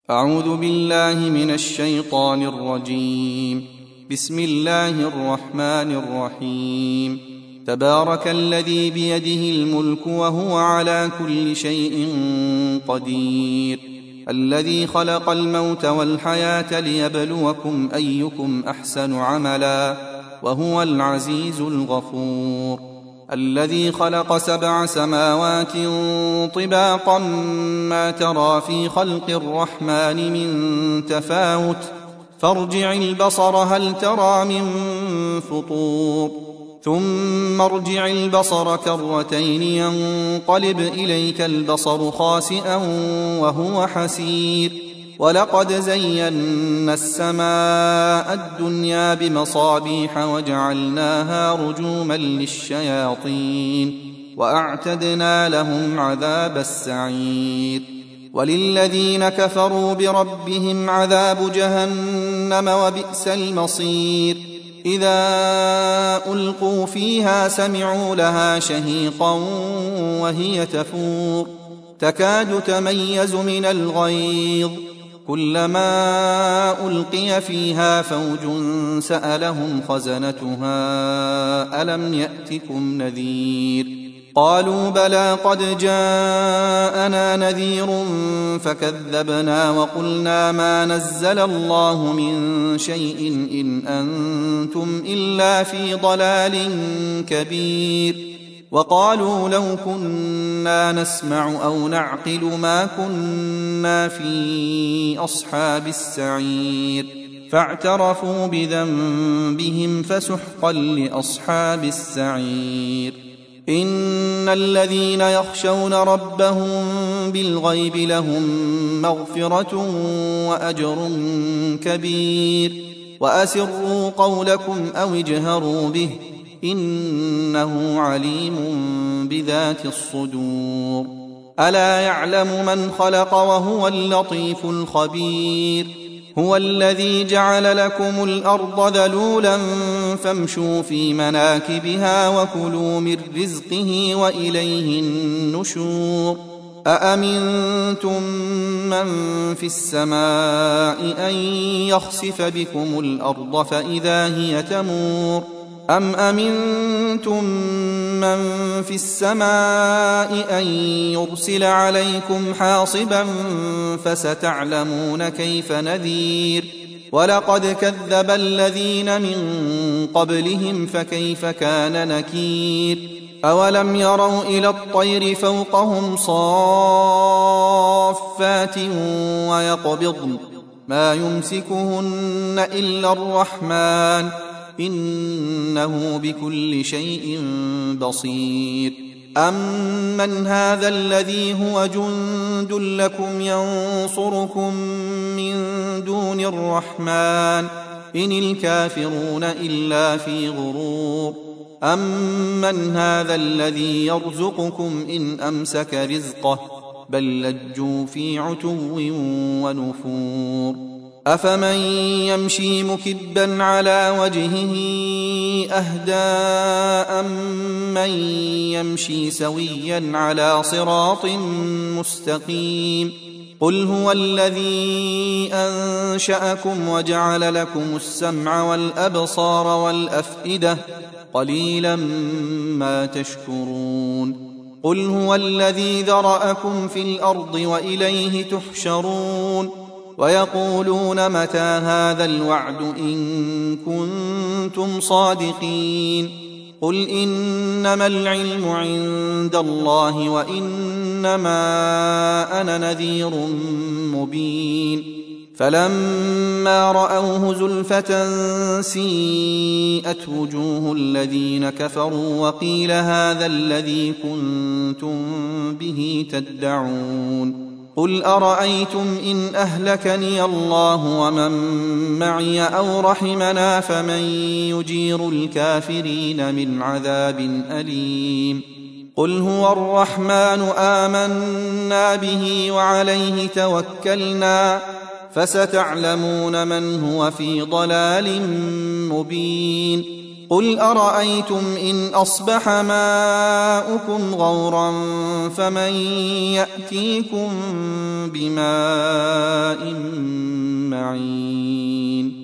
أعوذ بالله من الشيطان الرجيم. بسم الله الرحمن الرحيم. تبارك الذي بيده الملك وهو على كل شيء قدير، الذي خلق الموت والحياة ليبلوكم أيكم أحسن عملا، وهو العزيز الغفور، الذي خلق 7 سماوات طباقا ما ترى في خلق الرحمن من تفاوت، فارجع البصر هل ترى من فطور، ثم ارجع البصر كرتين ينقلب إليك البصر خاسئا وهو حسير، ولقد زينا السماء الدنيا بمصابيح وجعلناها رجوما للشياطين وأعتدنا لهم عذاب السعير. وللذين كفروا بربهم عذاب جهنم وبئس المصير. إذا ألقوا فيها سمعوا لها شهيقا وهي تفور، تكاد تميز من الغيظ، كلما ألقي فيها فوج سألهم خزنتها ألم يأتكم نذير؟ قالوا بلى قد جاءنا نذير فكذبنا وقلنا ما نزل الله من شيء إن أنتم إلا في ضلال كبير. وقالوا لو كنا نسمع أو نعقل ما كنا في أصحاب السعير، فاعترفوا بذنبهم فسحقا لأصحاب السعير. إن الذين يخشون ربهم بالغيب لهم مغفرة وأجر كبير. وأسروا قولكم أو اجهروا به إنه عليم بذات الصدور. ألا يعلم من خلق وهو اللطيف الخبير. هو الذي جعل لكم الأرض ذلولا فامشوا في مناكبها وكلوا من رزقه وإليه النشور. أأمنتم من في السماء أن يخسف بكم الأرض فإذا هي تمور، أم أمنتم من في السماء أن يرسل عليكم حاصبا فستعلمون كيف نذير. ولقد كذب الذين من قبلهم فكيف كان نكير. أولم يروا إلى الطير فوقهم صافات ويقبضن ما يمسكهن إلا الرحمن إنه بكل شيء بصير. أمن هذا الذي هو جند لكم ينصركم من دون الرحمن إن الكافرون إلا في غرور. أمن هذا الذي يرزقكم إن أمسك رزقه بل لجوا في عتو ونفور. أفمن يمشي مكبا على وجهه أهدى أمن يمشي سويا على صراط مستقيم. قل هو الذي أنشأكم وجعل لكم السمع والأبصار والأفئدة قليلا ما تشكرون. قل هو الذي ذرأكم في الأرض وإليه تحشرون. ويقولون متى هذا الوعد إن كنتم صادقين. قل إنما العلم عند الله وإنما أنا نذير مبين. فلما رأوه زلفة سيئت وجوه الذين كفروا وقيل هذا الذي كنتم به تدعون. قل أرأيتم إن أهلكني الله ومن معي أو رحمنا فمن يجير الكافرين من عذاب أليم. قل هو الرحمن آمنا به وعليه توكلنا فستعلمون من هو في ضلال مبين قل أرأيتم إن أصبح ماؤكم غورا فمن يأتيكم بماء معين